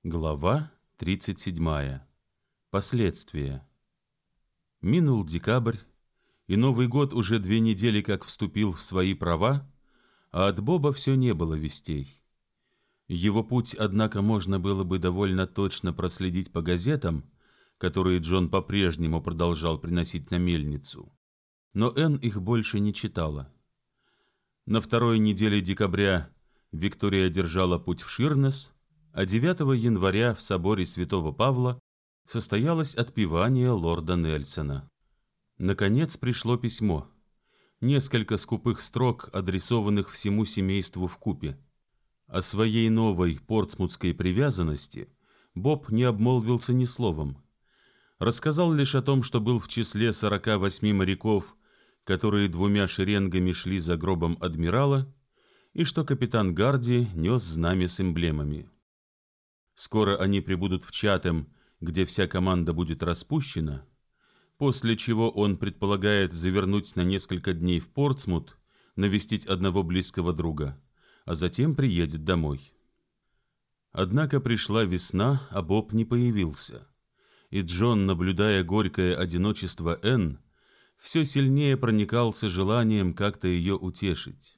Глава 37. Последствия. Минул декабрь, и Новый год уже 2 недели как вступил в свои права, а от Боба все не было вестей. Его путь, однако, можно было бы довольно точно проследить по газетам, которые Джон по-прежнему продолжал приносить на мельницу, но Энн их больше не читала. На 2-й неделе декабря Виктория держала путь в Ширнес, а 9 января в соборе святого Павла состоялось отпевание лорда Нельсона. Наконец пришло письмо, несколько скупых строк, адресованных всему семейству вкупе. О своей новой портсмутской привязанности Боб не обмолвился ни словом. Рассказал лишь о том, что был в числе 48 моряков, которые 2 шеренгами шли за гробом адмирала, и что капитан Гарди нес знамя с эмблемами. Скоро они прибудут в Чатем, где вся команда будет распущена, после чего он предполагает завернуть на несколько дней в Портсмут, навестить одного близкого друга, а затем приедет домой. Однако пришла весна, а Боб не появился, и Джон, наблюдая горькое одиночество Энн, все сильнее проникался желанием как-то ее утешить.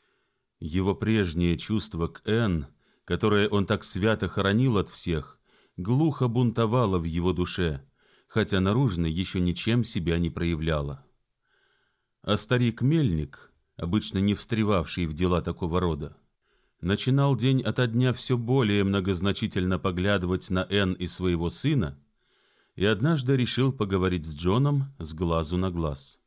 Его прежнее чувство к Энн, которое он так свято хоронил от всех, глухо бунтовало в его душе, хотя наружно еще ничем себя не проявляло. А старик-мельник, обычно не встревавший в дела такого рода, начинал день ото дня все более многозначительно поглядывать на Энн и своего сына, и однажды решил поговорить с Джоном с глазу на глаз.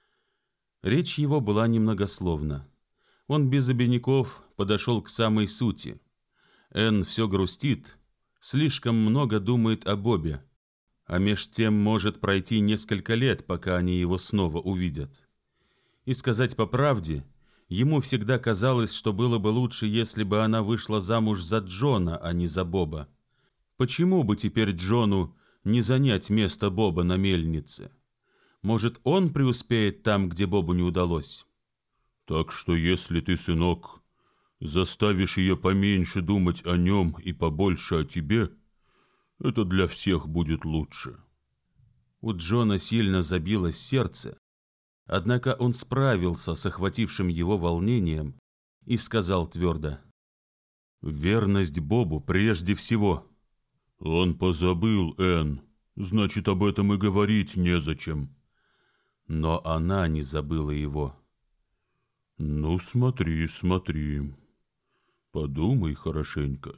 Речь его была немногословна. Он без обиняков подошел к самой сути. Энн все грустит, слишком много думает о Бобе, а меж тем может пройти несколько лет, пока они его снова увидят. И сказать по правде, ему всегда казалось, что было бы лучше, если бы она вышла замуж за Джона, а не за Боба. Почему бы теперь Джону не занять место Боба на мельнице? Может, он преуспеет там, где Бобу не удалось? Так что если ты, сынок, заставишь ее поменьше думать о нем и побольше о тебе, это для всех будет лучше. У Джона сильно забилось сердце, однако он справился с охватившим его волнением и сказал твердо: «Верность Бобу прежде всего». «Он позабыл, Энн, значит, об этом и говорить незачем». Но она не забыла его. «Ну, смотри, смотри, подумай хорошенько».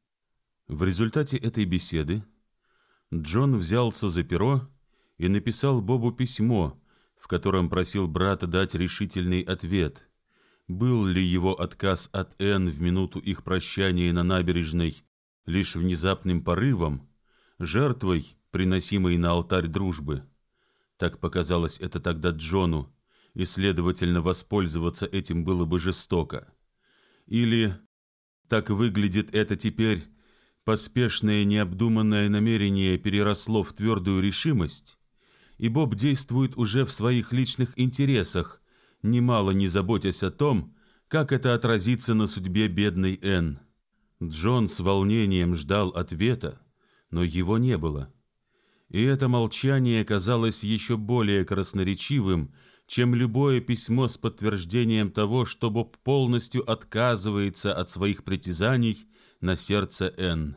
В результате этой беседы Джон взялся за перо и написал Бобу письмо, в котором просил брата дать решительный ответ. Был ли его отказ от Энн в минуту их прощания на набережной лишь внезапным порывом, жертвой, приносимой на алтарь дружбы? Так показалось это тогда Джону, и, следовательно, воспользоваться этим было бы жестоко. Или, так выглядит это теперь, поспешное необдуманное намерение переросло в твердую решимость, и Боб действует уже в своих личных интересах, немало не заботясь о том, как это отразится на судьбе бедной Энн. Джон с волнением ждал ответа, но его не было. И это молчание казалось еще более красноречивым, чем любое письмо с подтверждением того, что Боб полностью отказывается от своих притязаний на сердце Энн.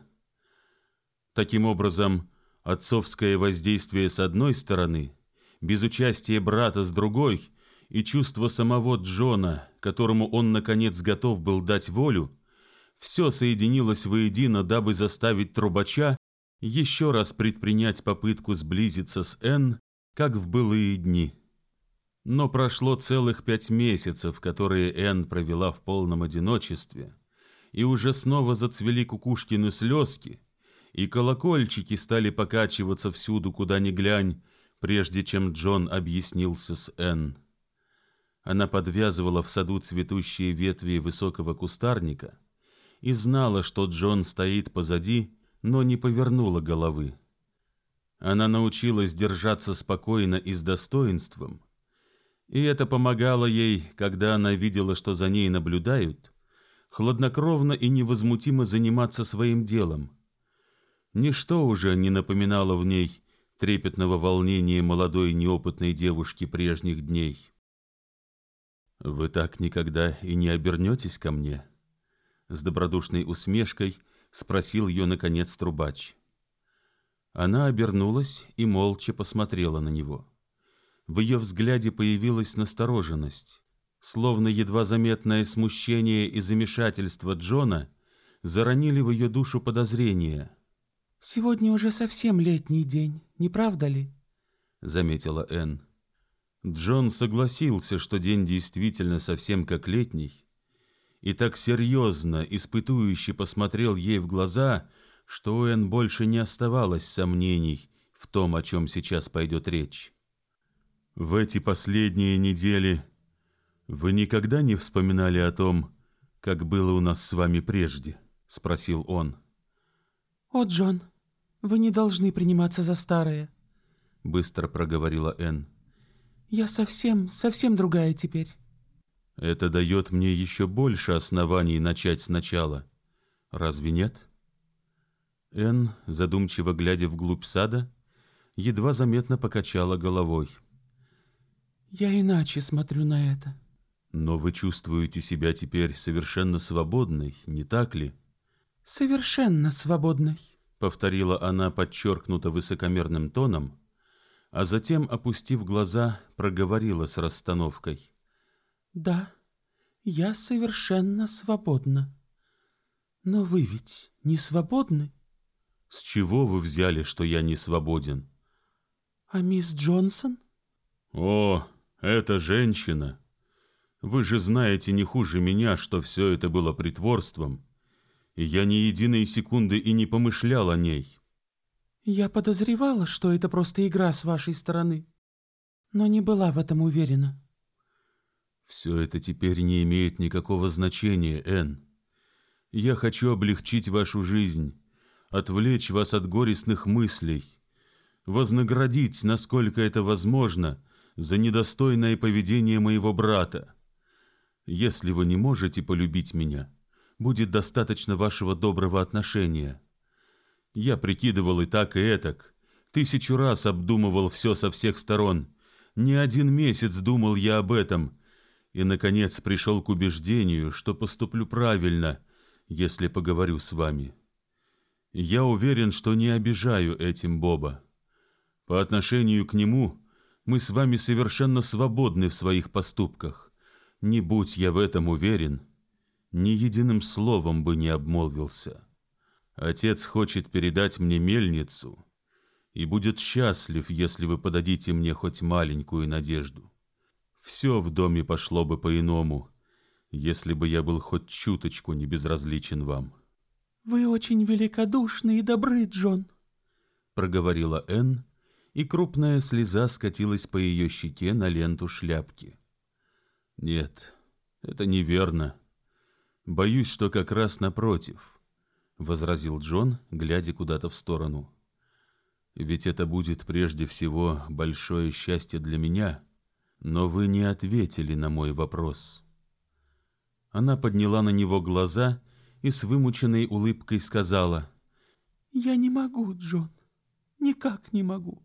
Таким образом, отцовское воздействие с одной стороны, безучастие брата с другой и чувство самого Джона, которому он, наконец, готов был дать волю, все соединилось воедино, дабы заставить трубача еще раз предпринять попытку сблизиться с Энн, как в былые дни. Но прошло целых 5 месяцев, которые Энн провела в полном одиночестве, и уже снова зацвели кукушкины слезки, и колокольчики стали покачиваться всюду, куда ни глянь, прежде чем Джон объяснился с Энн. Она подвязывала в саду цветущие ветви высокого кустарника и знала, что Джон стоит позади, но не повернула головы. Она научилась держаться спокойно и с достоинством, и это помогало ей, когда она видела, что за ней наблюдают, хладнокровно и невозмутимо заниматься своим делом, Ничто уже не напоминало в ней трепетного волнения молодой неопытной девушки прежних дней. «Вы так никогда и не обернетесь ко мне?» С добродушной усмешкой спросил ее, наконец, трубач. Она обернулась и молча посмотрела на него. В ее взгляде появилась настороженность, словно едва заметное смущение и замешательство Джона заронили в ее душу подозрения. «Сегодня уже совсем летний день, не правда ли?» — заметила Энн. Джон согласился, что день действительно совсем как летний, и так серьезно, испытующе посмотрел ей в глаза, что у Энн больше не оставалось сомнений в том, о чем сейчас пойдет речь. «В эти последние недели вы никогда не вспоминали о том, как было у нас с вами прежде?» — спросил он. «О, Джон, вы не должны приниматься за старое», — быстро проговорила Энн. «Я совсем другая теперь». «Это дает мне еще больше оснований начать сначала. Разве нет?» Энн, задумчиво глядя вглубь сада, едва заметно покачала головой. «Я иначе смотрю на это». «Но вы чувствуете себя теперь совершенно свободной, не так ли?» «Совершенно свободной», — повторила она подчеркнуто высокомерным тоном, а затем, опустив глаза, проговорила с расстановкой. «Да, я совершенно свободна. Но вы ведь не свободны?» «С чего вы взяли, что я не свободен?» «А мисс Джонсон?» «О, эта женщина! Вы же знаете не хуже меня, что все это было притворством, и я ни единой секунды и не помышлял о ней». «Я подозревала, что это просто игра с вашей стороны, но не была в этом уверена». «Все это теперь не имеет никакого значения, Энн. Я хочу облегчить вашу жизнь, отвлечь вас от горестных мыслей, вознаградить, насколько это возможно, за недостойное поведение моего брата. Если вы не можете полюбить меня, будет достаточно вашего доброго отношения. Я прикидывал и так, и этак, 1000 раз обдумывал все со всех сторон, не 1 месяц думал я об этом, и, наконец, пришел к убеждению, что поступлю правильно, если поговорю с вами. Я уверен, что не обижаю этим Боба. По отношению к нему мы с вами совершенно свободны в своих поступках. Не будь я в этом уверен, ни единым словом бы не обмолвился. Отец хочет передать мне мельницу и будет счастлив, если вы подадите мне хоть маленькую надежду. Все в доме пошло бы по-иному, если бы я был хоть чуточку не безразличен вам». «Вы очень великодушны и добры, Джон», — проговорила Энн, и крупная слеза скатилась по ее щеке на ленту шляпки. «Нет, это неверно. Боюсь, что как раз напротив», — возразил Джон, глядя куда-то в сторону. «Ведь это будет прежде всего большое счастье для меня, но вы не ответили на мой вопрос». Она подняла на него глаза и с вымученной улыбкой сказала: «Я не могу, Джон, никак не могу.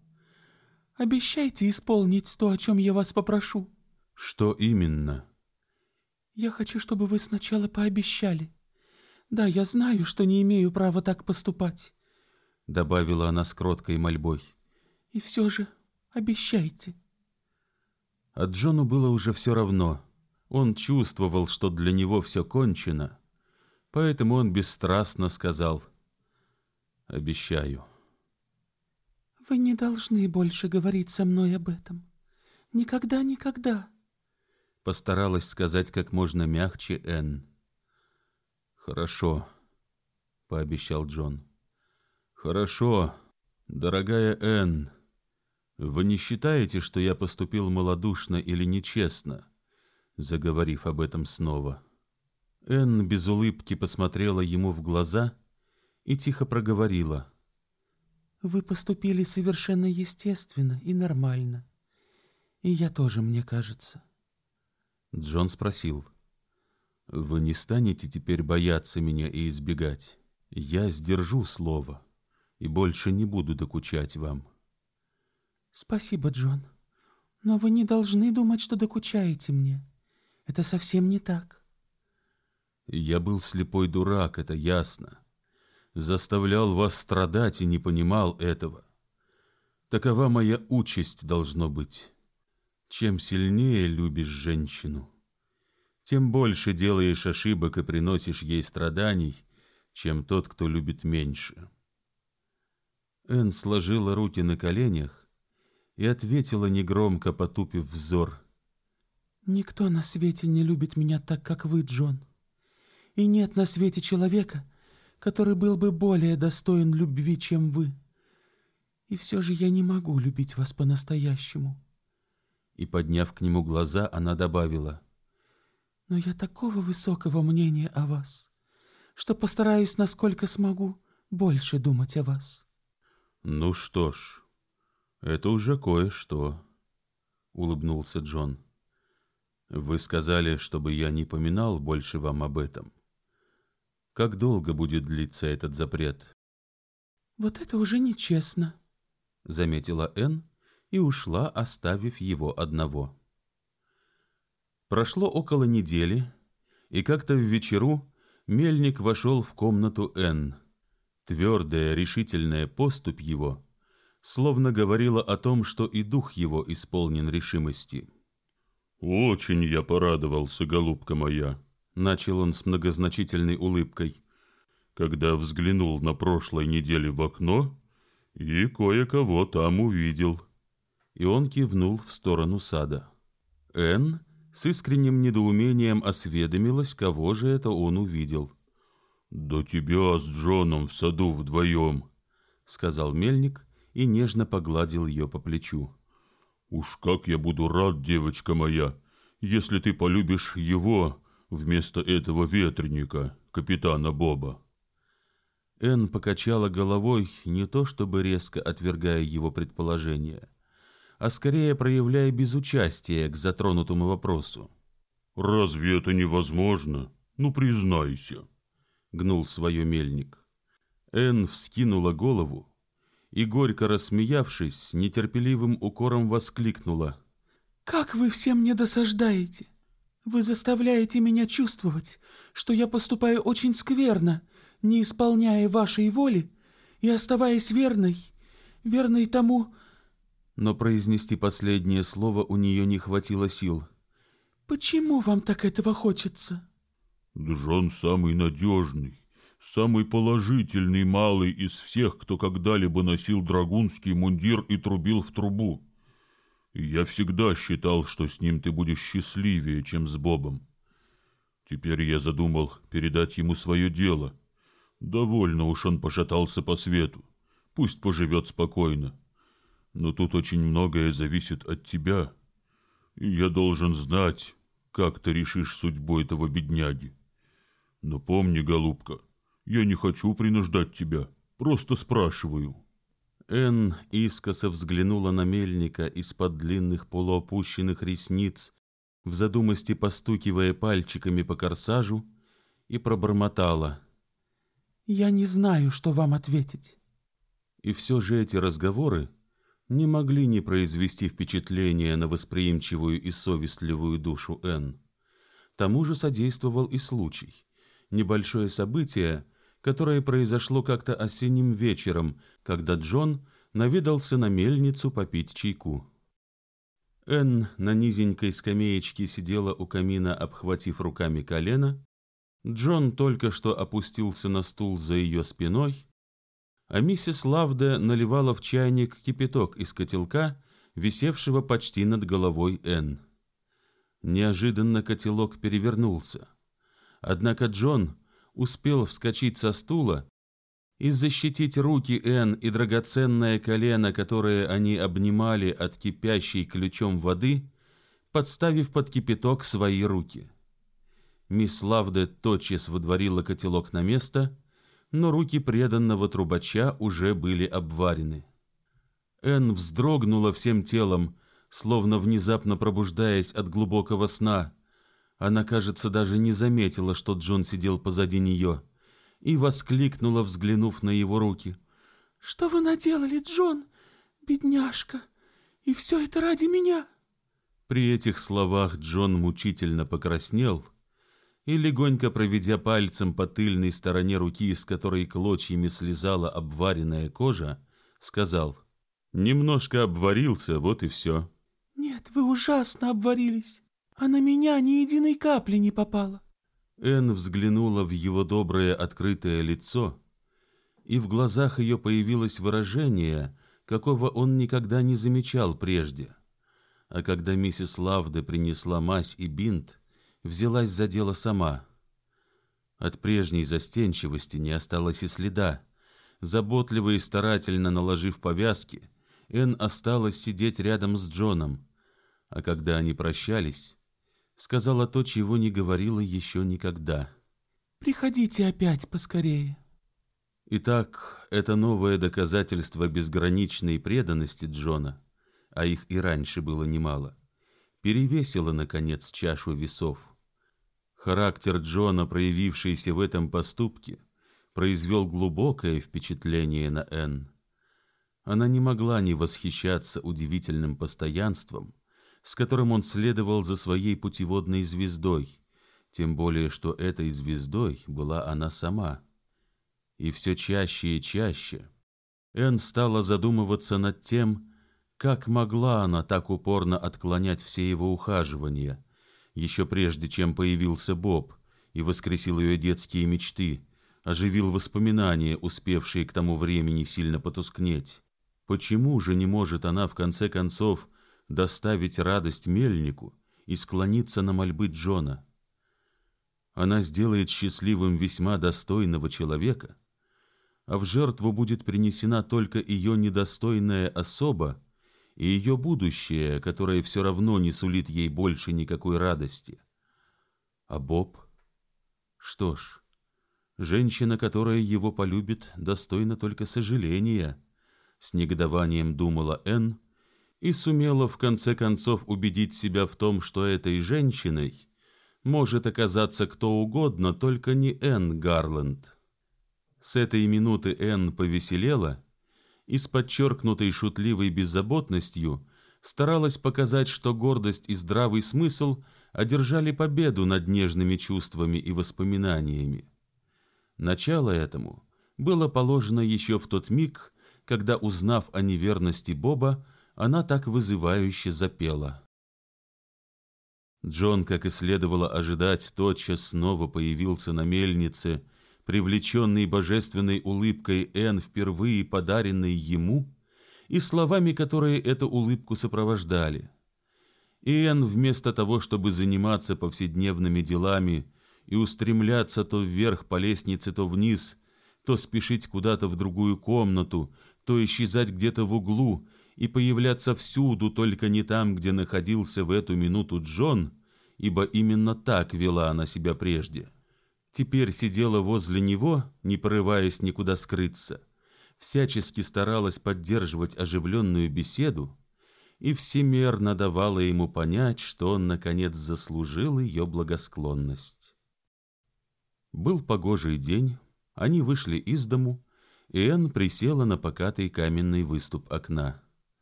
Обещайте исполнить то, о чем я вас попрошу». «Что именно?» «Я хочу, чтобы вы сначала пообещали. Да, я знаю, что не имею права так поступать», — добавила она с кроткой мольбой. «И все же обещайте». А Джону было уже все равно. Он чувствовал, что для него все кончено, поэтому он бесстрастно сказал: «Обещаю». «Вы не должны больше говорить со мной об этом. Никогда, никогда», — постаралась сказать как можно мягче Энн. «Хорошо», — пообещал Джон. «Хорошо, дорогая Энн. Вы не считаете, что я поступил малодушно или нечестно, заговорив об этом снова?» Энн без улыбки посмотрела ему в глаза и тихо проговорила: «Вы поступили совершенно естественно и нормально. И я тоже, мне кажется». Джон спросил: «Вы не станете теперь бояться меня и избегать? Я сдержу слово. и больше не буду докучать вам». «Спасибо, Джон, но вы не должны думать, что докучаете мне. Это совсем не так». «Я был слепой дурак, это ясно. Заставлял вас страдать и не понимал этого. Такова моя участь должно быть. Чем сильнее любишь женщину, тем больше делаешь ошибок и приносишь ей страданий, чем тот, кто любит меньше». Энн сложила руки на коленях и ответила негромко, потупив взор: «Никто на свете не любит меня так, как вы, Джон. И нет на свете человека, который был бы более достоин любви, чем вы. И все же я не могу любить вас по-настоящему». И, подняв к нему глаза, она добавила: «Но я такого высокого мнения о вас, что постараюсь, насколько смогу, больше думать о вас». «Ну что ж, это уже кое-что», — улыбнулся Джон. «Вы сказали, чтобы я не поминал больше вам об этом. Как долго будет длиться этот запрет?» «Вот это уже нечестно», — заметила Энн и ушла, оставив его одного. Прошло около недели, и как-то в вечеру мельник вошел в комнату Энн. Твердая, решительная поступь его словно говорила о том, что и дух его исполнен решимости. «Очень я порадовался, голубка моя», — начал он с многозначительной улыбкой, «когда взглянул на прошлой неделе в окно и кое-кого там увидел». И он кивнул в сторону сада. Энн с искренним недоумением осведомилась, кого же это он увидел. «Да тебя с Джоном в саду вдвоем», — сказал мельник и нежно погладил ее по плечу. «Уж как я буду рад, девочка моя, если ты полюбишь его вместо этого ветреника, капитана Боба». Энн покачала головой, не то чтобы резко отвергая его предположение, а скорее проявляя безучастие к затронутому вопросу. «Разве это невозможно? Ну, признайся», — гнул свое мельник. Энн вскинула голову и, горько рассмеявшись, с нетерпеливым укором воскликнула: «Как вы все мне досаждаете! Вы заставляете меня чувствовать, что я поступаю очень скверно, не исполняя вашей воли и оставаясь верной тому...» Но произнести последнее слово у нее не хватило сил. «Почему вам так этого хочется?» «Джон самый надежный, самый положительный малый из всех, кто когда-либо носил драгунский мундир и трубил в трубу. И я всегда считал, что с ним ты будешь счастливее, чем с Бобом. Теперь я задумал передать ему свое дело. Довольно уж он пошатался по свету, пусть поживет спокойно. Но тут очень многое зависит от тебя, и я должен знать, как ты решишь судьбу этого бедняги. Но помни, голубка, я не хочу принуждать тебя, просто спрашиваю». Энн искоса взглянула на мельника из-под длинных полуопущенных ресниц, в задумости постукивая пальчиками по корсажу, и пробормотала: «Я не знаю, что вам ответить». И все же эти разговоры не могли не произвести впечатления на восприимчивую и совестливую душу Энн. Тому же содействовал и случай. Небольшое событие, которое произошло как-то осенним вечером, когда Джон наведался на мельницу попить чайку. Энн на низенькой скамеечке сидела у камина, обхватив руками колено. Джон только что опустился на стул за ее спиной, а миссис Лавде наливала в чайник кипяток из котелка, висевшего почти над головой Энн. Неожиданно котелок перевернулся. Однако Джон успел вскочить со стула и защитить руки Энн и драгоценное колено, которое они обнимали от кипящей ключом воды, подставив под кипяток свои руки. Мисс Лавде тотчас выдворила котелок на место, но руки преданного трубача уже были обварены. Энн вздрогнула всем телом, словно внезапно пробуждаясь от глубокого сна. Она, кажется, даже не заметила, что Джон сидел позади нее, и воскликнула, взглянув на его руки: Что вы наделали, Джон, бедняжка? И все это ради меня?» При этих словах Джон мучительно покраснел и, легонько проведя пальцем по тыльной стороне руки, с которой клочьями слезала обваренная кожа, сказал: «Немножко обварился, вот и все». «Нет, вы ужасно обварились, а на меня ни единой капли не попало». Энн взглянула в его доброе открытое лицо, и в глазах ее появилось выражение, какого он никогда не замечал прежде. А когда миссис Лавде принесла мазь и бинт, взялась за дело сама. От прежней застенчивости не осталось и следа. Заботливо и старательно наложив повязки, Энн осталась сидеть рядом с Джоном, а когда они прощались, сказала то, чего не говорила еще никогда. «Приходите опять поскорее». Итак, это новое доказательство безграничной преданности Джона, а их и раньше было немало, перевесило, наконец, чашу весов. Характер Джона, проявившийся в этом поступке, произвел глубокое впечатление на Энн. Она не могла не восхищаться удивительным постоянством, с которым он следовал за своей путеводной звездой, тем более что этой звездой была она сама. И все чаще и чаще Энн стала задумываться над тем, как могла она так упорно отклонять все его ухаживания, еще прежде чем появился Боб и воскресил ее детские мечты, оживил воспоминания, успевшие к тому времени сильно потускнеть. Почему же не может она, в конце концов, доставить радость мельнику и склониться на мольбы Джона? Она сделает счастливым весьма достойного человека, а в жертву будет принесена только ее недостойная особа и ее будущее, которое все равно не сулит ей больше никакой радости. А Боб? Что ж, женщина, которая его полюбит, достойна только сожаления, с негодованием думала Энн, и сумела в конце концов убедить себя в том, что этой женщиной может оказаться кто угодно, только не Энн Гарланд. С этой минуты Энн повеселела и с подчеркнутой шутливой беззаботностью старалась показать, что гордость и здравый смысл одержали победу над нежными чувствами и воспоминаниями. Начало этому было положено еще в тот миг, когда, узнав о неверности Боба, она так вызывающе запела. Джон, как и следовало ожидать, тотчас снова появился на мельнице, привлеченный божественной улыбкой Энн, впервые подаренной ему, и словами, которые эту улыбку сопровождали. И Энн, вместо того, чтобы заниматься повседневными делами и устремляться то вверх по лестнице, то вниз, то спешить куда-то в другую комнату, то исчезать где-то в углу и появляться всюду, только не там, где находился в эту минуту Джон, ибо именно так вела она себя прежде, теперь сидела возле него, не порываясь никуда скрыться, всячески старалась поддерживать оживленную беседу и всемерно давала ему понять, что он, наконец, заслужил ее благосклонность. Был погожий день, они вышли из дому, и Энн присела на покатый каменный выступ окна.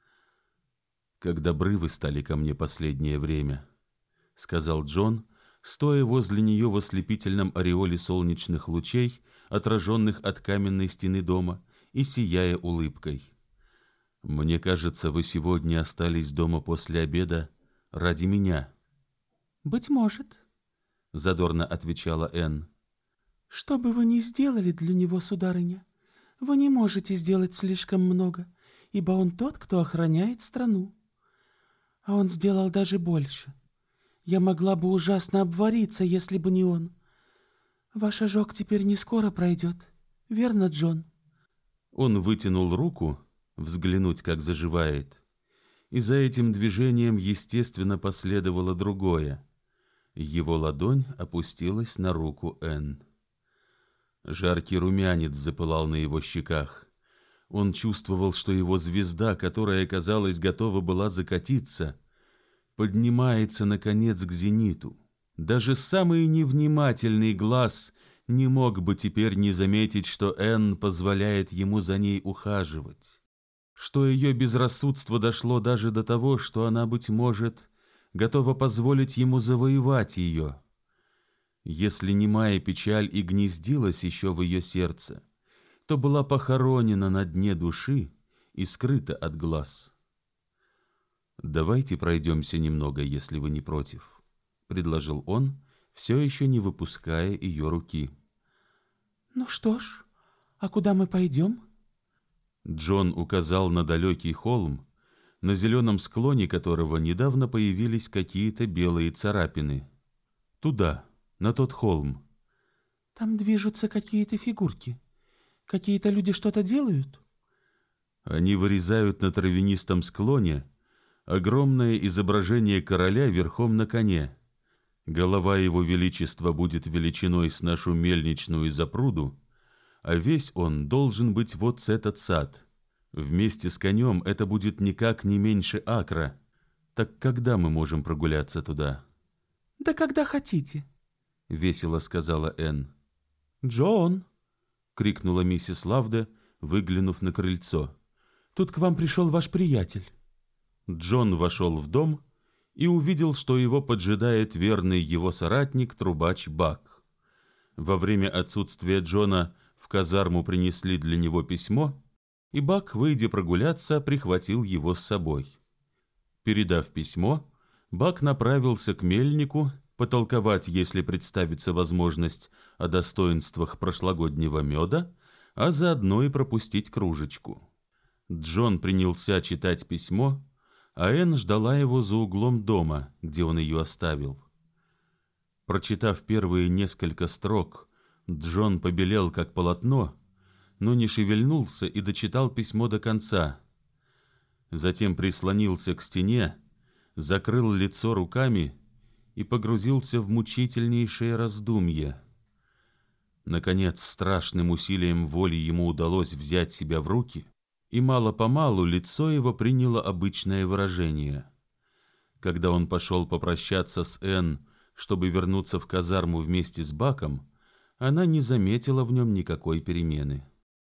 «Как добры вы стали ко мне последнее время», — сказал Джон, стоя возле нее в ослепительном ореоле солнечных лучей, отраженных от каменной стены дома, и сияя улыбкой. «Мне кажется, вы сегодня остались дома после обеда ради меня». «Быть может», — задорно отвечала Энн. «Что бы вы ни сделали для него, сударыня, вы не можете сделать слишком много, ибо он тот, кто охраняет страну. А он сделал даже больше. Я могла бы ужасно обвариться, если бы не он. Ваш ожог теперь не скоро пройдет, верно, Джон?» Он вытянул руку, взглянуть, как заживает, и за этим движением, естественно, последовало другое. Его ладонь опустилась на руку Энн. Жаркий румянец запылал на его щеках. Он чувствовал, что его звезда, которая, казалось, готова была закатиться, поднимается, наконец, к зениту. Даже самый невнимательный глаз не мог бы теперь не заметить, что Энн позволяет ему за ней ухаживать, что ее безрассудство дошло даже до того, что она, быть может, готова позволить ему завоевать ее. Если немая печаль и гнездилась еще в ее сердце, то была похоронена на дне души и скрыта от глаз. «Давайте пройдемся немного, если вы не против», — предложил он, все еще не выпуская ее руки. «Ну что ж, а куда мы пойдем?» Джон указал на далекий холм, на зеленом склоне которого недавно появились какие-то белые царапины. «Туда, на тот холм». «Там движутся какие-то фигурки. Какие-то люди что-то делают?» Они вырезают на травянистом склоне огромное изображение короля верхом на коне. Голова его величества будет величиной с нашу мельничную запруду, а весь он должен быть вот с этот сад. Вместе с конем это будет никак не меньше акра. Так когда мы можем прогуляться туда?» «Да когда хотите», — весело сказала Энн. «Джон!» — крикнула миссис Лавде, выглянув на крыльцо. «Тут к вам пришел ваш приятель». Джон вошел в дом и увидел, что его поджидает верный его соратник, трубач Бак. Во время отсутствия Джона в казарму принесли для него письмо, и Бак, выйдя прогуляться, прихватил его с собой. Передав письмо, Бак направился к мельнику потолковать, если представится возможность, о достоинствах прошлогоднего меда, а заодно и пропустить кружечку. Джон принялся читать письмо, а Энн ждала его за углом дома, где он ее оставил. Прочитав первые несколько строк, Джон побелел как полотно, но не шевельнулся и дочитал письмо до конца. Затем прислонился к стене, закрыл лицо руками и погрузился в мучительнейшее раздумье. Наконец, страшным усилием воли ему удалось взять себя в руки, и мало-помалу лицо его приняло обычное выражение. Когда он пошел попрощаться с Энн, чтобы вернуться в казарму вместе с Баком, она не заметила в нем никакой перемены.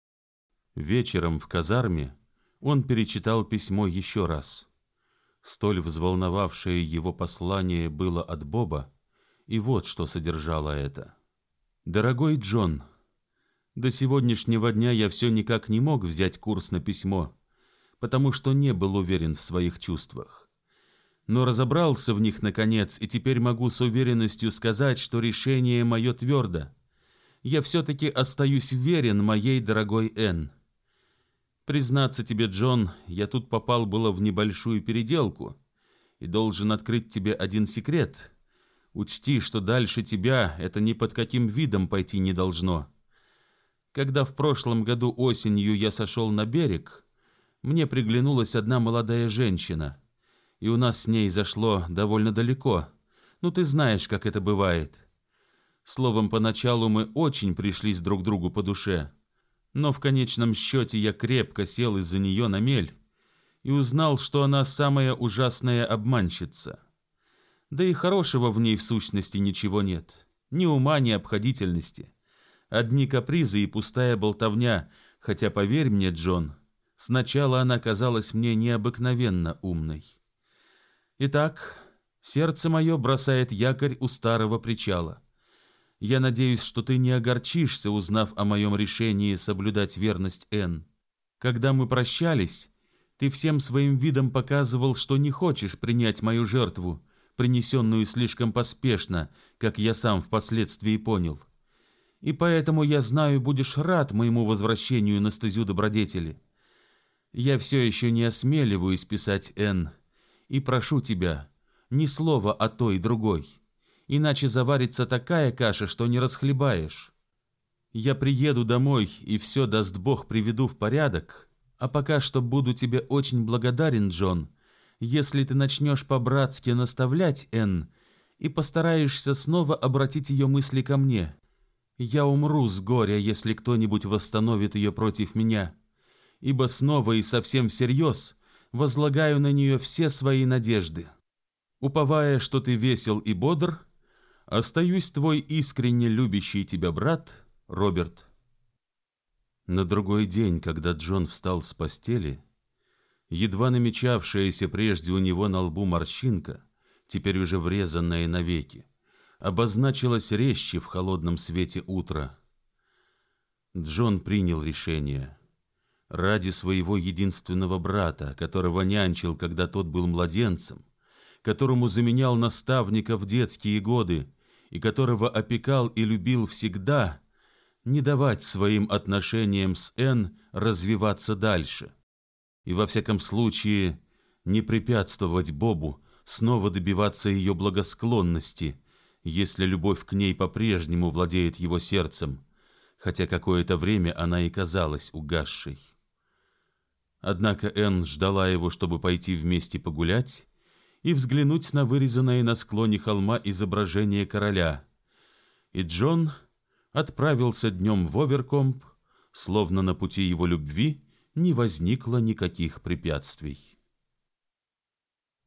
Вечером в казарме он перечитал письмо еще раз. Столь взволновавшее его послание было от Боба, и вот что содержало это. «Дорогой Джон, до сегодняшнего дня я все никак не мог взять курс на письмо, потому что не был уверен в своих чувствах. Но разобрался в них наконец, и теперь могу с уверенностью сказать, что решение мое твердо. Я все-таки остаюсь верен моей дорогой Энн. Признаться тебе, Джон, я тут попал было в небольшую переделку и должен открыть тебе один секрет. Учти, что дальше тебя это ни под каким видом пойти не должно. Когда в прошлом году осенью я сошел на берег, мне приглянулась одна молодая женщина, и у нас с ней зашло довольно далеко. Ну, ты знаешь, как это бывает. Словом, поначалу мы очень пришлись друг другу по душе, но в конечном счете я крепко сел из-за нее на мель и узнал, что она самая ужасная обманщица. Да и хорошего в ней в сущности ничего нет, ни ума, ни обходительности. Одни капризы и пустая болтовня, хотя, поверь мне, Джон, сначала она казалась мне необыкновенно умной. Итак, сердце мое бросает якорь у старого причала. Я надеюсь, что ты не огорчишься, узнав о моем решении соблюдать верность Энн. Когда мы прощались, ты всем своим видом показывал, что не хочешь принять мою жертву, принесенную слишком поспешно, как я сам впоследствии понял. И поэтому, я знаю, будешь рад моему возвращению на стезю добродетели. Я все еще не осмеливаюсь писать Энн, и прошу тебя, ни слова о той и другой, иначе заварится такая каша, что не расхлебаешь. Я приеду домой и все, даст Бог, приведу в порядок, а пока что буду тебе очень благодарен, Джон, если ты начнешь по-братски наставлять Энн и постараешься снова обратить ее мысли ко мне. Я умру с горя, если кто-нибудь восстановит ее против меня, ибо снова и совсем всерьез возлагаю на нее все свои надежды. Уповая, что ты весел и бодр, Остаюсь твой искренне любящий тебя брат Роберт. На другой день, когда Джон встал с постели, едва намечавшаяся прежде у него на лбу морщинка, теперь уже врезанная навеки, обозначилась резче в холодном свете утра. Джон принял решение. Ради своего единственного брата, которого нянчил, когда тот был младенцем, которому заменял наставника в детские годы и которого опекал и любил всегда, не давать своим отношениям с Энн развиваться дальше и, во всяком случае, не препятствовать Бобу снова добиваться ее благосклонности, если любовь к ней по-прежнему владеет его сердцем, хотя какое-то время она и казалась угасшей. Однако Энн ждала его, чтобы пойти вместе погулять и взглянуть на вырезанное на склоне холма изображение короля, и Джон отправился днем в Оверкомп, словно на пути его любви не возникло никаких препятствий.